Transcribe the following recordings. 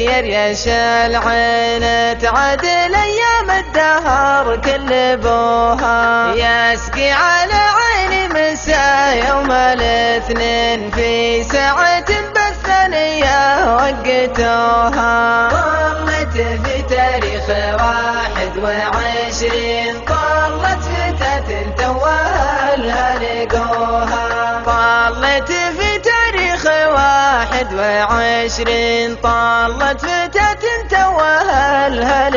يريش العين تعدل أيام الدهر كل بوها يسقي على عيني مساء يوم الاثنين في ساعة بالثانية وقتوها طلت في تاريخ 21 طلت فتاة توها لقوها طلت في تاريخ 21 طلت فتاة توها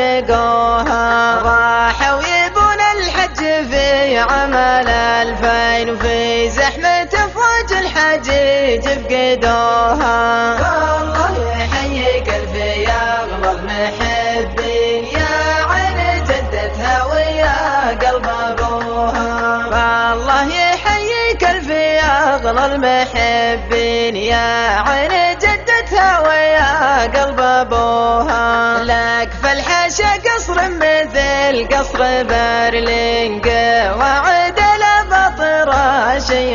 لقوها راحوا يبون الحج في عام 2000 وفي زحمة أفواج الحجيج فقدوها والله يحييك ألف يا أغلى المحبين يا عين جدتها ويا قلب أبوها والله يحييك ألف يا أغلى المحبين يا عين جدتها ويا قلب أبوها لك فالحاشا قصر مثل قصر برلين قواعد الأباطرة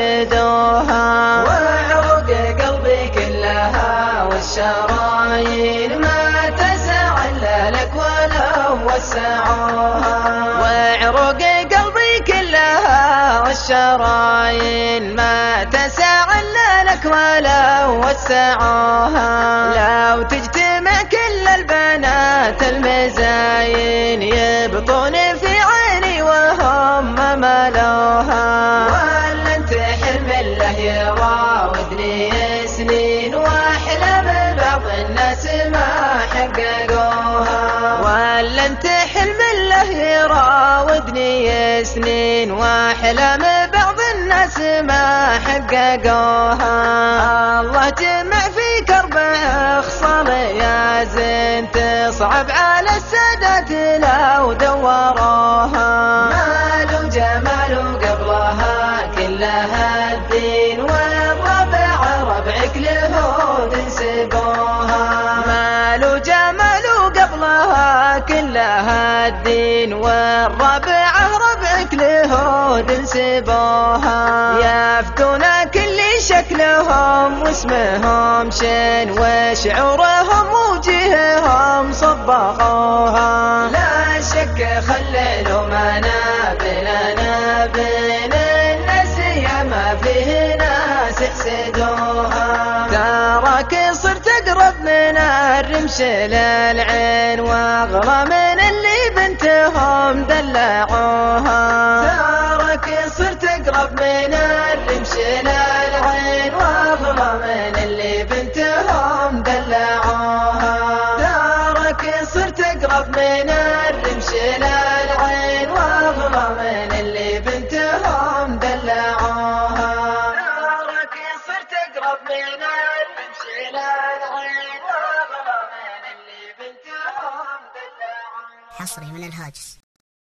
شيدوها وعروق قلبي كلها والشرايين ما تسع إلا لك ولو وسعوها وعروق قلبي كلها والشرايين ما تسع إلا لك ولو وسعوها لو تجتمع كل البنات المزاين يبطون في عيني وهم ما ملوها ولا انت حلم الله يراودني سنين واحلم بعض الناس ما حققوها ولا انت حلم الله يراودني سنين واحلم بعض الناس ما حققوها الله جمع فيك 4 خصال يا زين تصعب على السادات لو دوروها مال وجمال قبلها كلها الدين والربع ربعك لهود نسبوها مال وجمال قبلها كلها الدين والربع ربعك لهود نسبوها يفتون كل شكلهم واسمهم شين وشعورهم وجههم صبغوها لا شك خللوا منابلنا بين الناس يا ما فيه ناس يحسدوها تراك صرت اقرب من الرمش للعين واغلى من اللي بنتهم دلعوها تراك صرت اقرب من الرمش للعين واغلى من اللي بنتهم دلعوها تراك صرت اقرب من الرمش للعين واغلى من اللي بنتهم دلعوها تراك صرت اقرب من الرمش للعين واغلى من اللي بنتهم دلعوها حصري من الهاجس.